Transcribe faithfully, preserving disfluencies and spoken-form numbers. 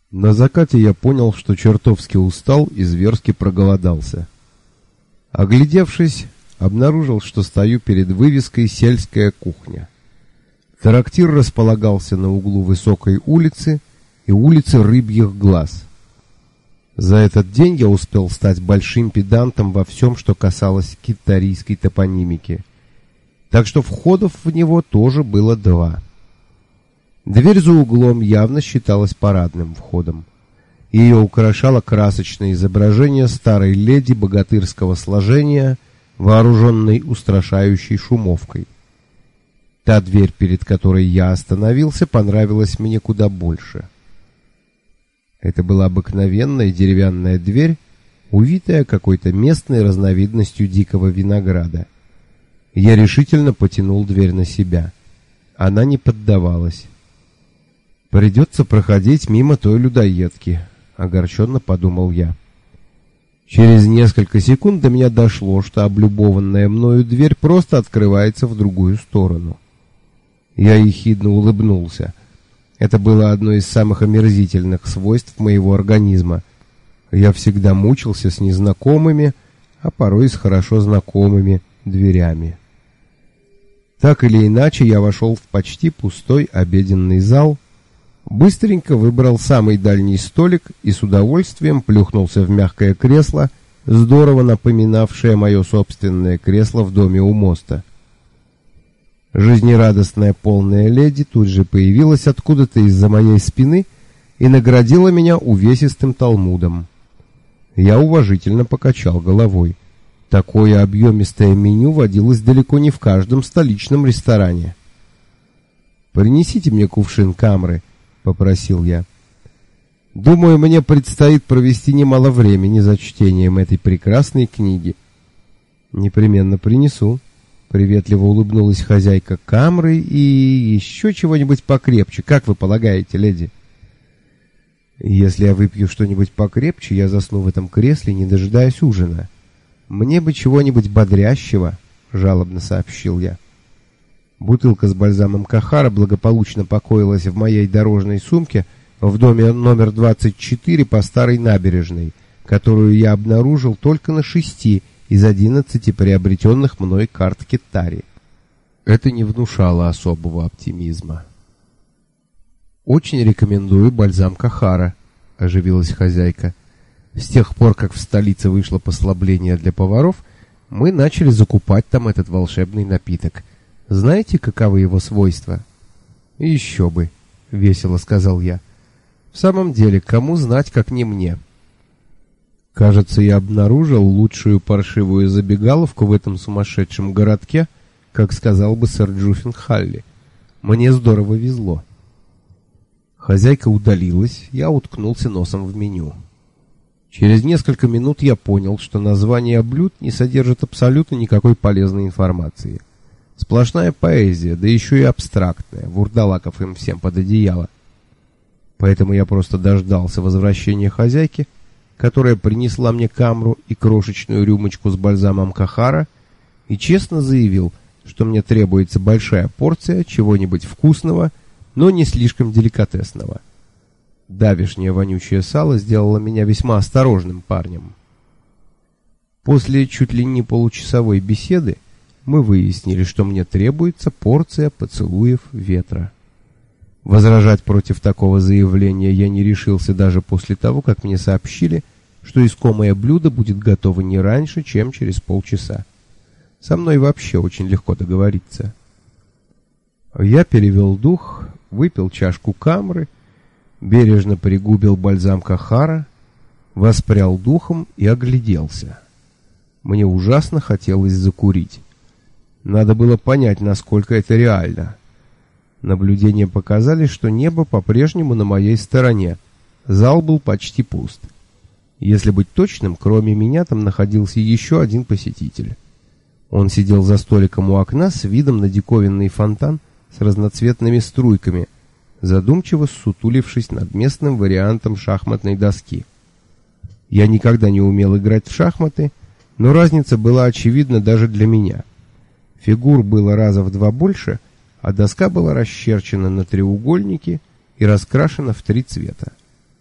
На закате я понял, что чертовски устал и зверски проголодался. Оглядевшись, обнаружил, что стою перед вывеской «Сельская кухня». Трактир располагался на углу высокой улицы и улицы Рыбьих Глаз. За этот день я успел стать большим педантом во всем, что касалось китарийской топонимики. Так что входов в него тоже было два. Дверь за углом явно считалась парадным входом. Ее украшало красочное изображение старой леди богатырского сложения, вооруженной устрашающей шумовкой. Та дверь, перед которой я остановился, понравилась мне куда больше. Это была обыкновенная деревянная дверь, увитая какой-то местной разновидностью дикого винограда. Я решительно потянул дверь на себя. Она не поддавалась. «Придется проходить мимо той людоедки», — огорченно подумал я. Через несколько секунд до меня дошло, что облюбованная мною дверь просто открывается в другую сторону. Я ехидно улыбнулся. Это было одно из самых омерзительных свойств моего организма. Я всегда мучился с незнакомыми, а порой с хорошо знакомыми дверями. Так или иначе, я вошел в почти пустой обеденный зал, быстренько выбрал самый дальний столик и с удовольствием плюхнулся в мягкое кресло, здорово напоминавшее мое собственное кресло в доме у моста. Жизнерадостная полная леди тут же появилась откуда-то из-за моей спины и наградила меня увесистым талмудом. Я уважительно покачал головой. Такое объемистое меню водилось далеко не в каждом столичном ресторане. «Принесите мне кувшин камры», — попросил я. «Думаю, мне предстоит провести немало времени за чтением этой прекрасной книги». «Непременно принесу», — приветливо улыбнулась хозяйка камры, «и еще чего-нибудь покрепче, как вы полагаете, леди?» «Если я выпью что-нибудь покрепче, я засну в этом кресле, не дожидаясь ужина. Мне бы чего-нибудь бодрящего», — жалобно сообщил я. Бутылка с бальзамом Кахара благополучно покоилась в моей дорожной сумке в доме номер двадцать четыре по старой набережной, которую я обнаружил только на шести из одиннадцати приобретенных мной карт Китари. Это не внушало особого оптимизма. «Очень рекомендую бальзам Кахара», — оживилась хозяйка. «С тех пор, как в столице вышло послабление для поваров, мы начали закупать там этот волшебный напиток. Знаете, каковы его свойства?» «Еще бы», — весело сказал я. «В самом деле, кому знать, как не мне?» Кажется, я обнаружил лучшую паршивую забегаловку в этом сумасшедшем городке, как сказал бы сэр Джуффин Халли. Мне здорово везло. Хозяйка удалилась, я уткнулся носом в меню. Через несколько минут я понял, что названия блюд не содержат абсолютно никакой полезной информации. Сплошная поэзия, да еще и абстрактная, вурдалаков им всем под одеяло. Поэтому я просто дождался возвращения хозяйки, которая принесла мне камру и крошечную рюмочку с бальзамом Кахара, и честно заявил, что мне требуется большая порция чего-нибудь вкусного, но не слишком деликатесного. Давешнее вонючее сало сделало меня весьма осторожным парнем. После чуть ли не получасовой беседы мы выяснили, что мне требуется порция поцелуев ветра. Возражать против такого заявления я не решился даже после того, как мне сообщили, что искомое блюдо будет готово не раньше, чем через полчаса. Со мной вообще очень легко договориться. Я перевел дух, выпил чашку камры, бережно пригубил бальзам Кахара, воспрял духом и огляделся. Мне ужасно хотелось закурить. Надо было понять, насколько это реально. Наблюдения показали, что небо по-прежнему на моей стороне. Зал был почти пуст. Если быть точным, кроме меня там находился еще один посетитель. Он сидел за столиком у окна с видом на диковинный фонтан с разноцветными струйками, задумчиво ссутулившись над местным вариантом шахматной доски. Я никогда не умел играть в шахматы, но разница была очевидна даже для меня. Фигур было раза в два больше, а доска была расчерчена на треугольники и раскрашена в три цвета.